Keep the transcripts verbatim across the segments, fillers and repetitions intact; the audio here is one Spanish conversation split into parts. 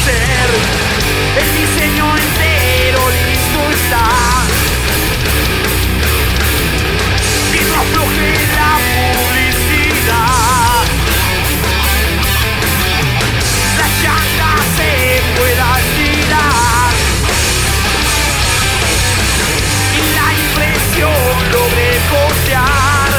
hacer. El diseño entero listo está. Que no afloje la publicidad. La llanta se pueda tirar y la impresión logre costear.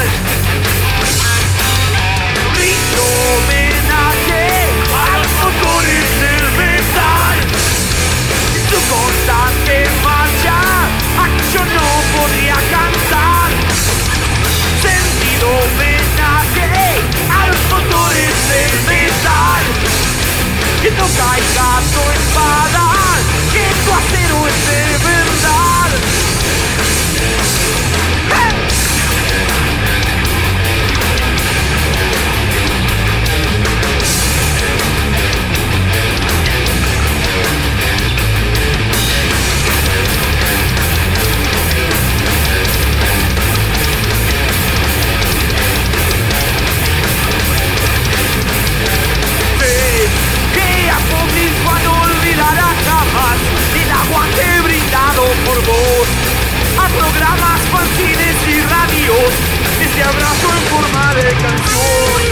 Rindo homenaje a los motores del metal. Su constante marcha, aquí yo no podría cantar. Sentido homenaje a los motores del metal. Que no caiga tu espada, que tu acero es de verdad. ¡Hey! Por vos, a programas, fanzines y radios, este abrazo en forma de canción.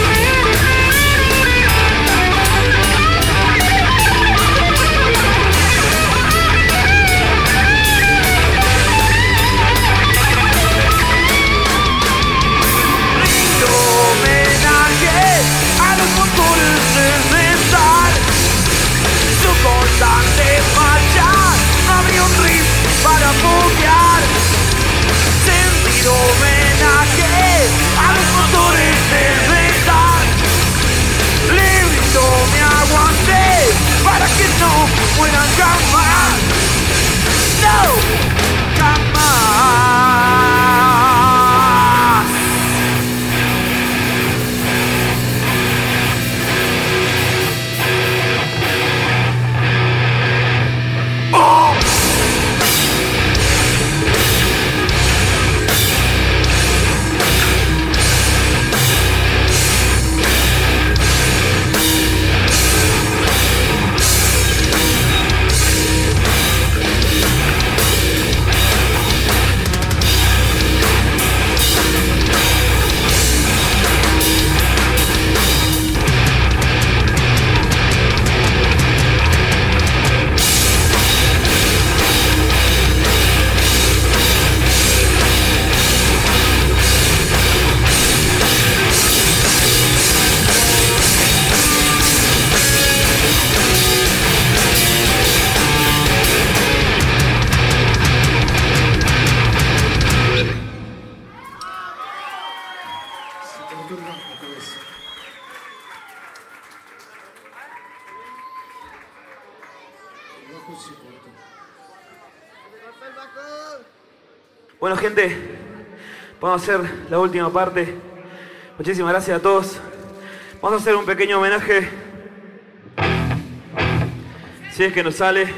Rindo homenaje a los motores del metal. Su constante marcha abrió un riff para foguear. Sentido homenaje a los motores del metal. Le brindo mi aguante para que no mueran jamás. No, jamás. ¡Oh! Bueno, gente, vamos a hacer la última parte. Muchísimas gracias a todos. Vamos a hacer un pequeño homenaje, si es que nos sale,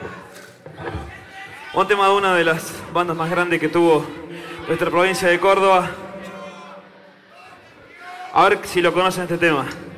un tema de una de las bandas más grandes que tuvo nuestra provincia de Córdoba. A ver si lo conocen este tema.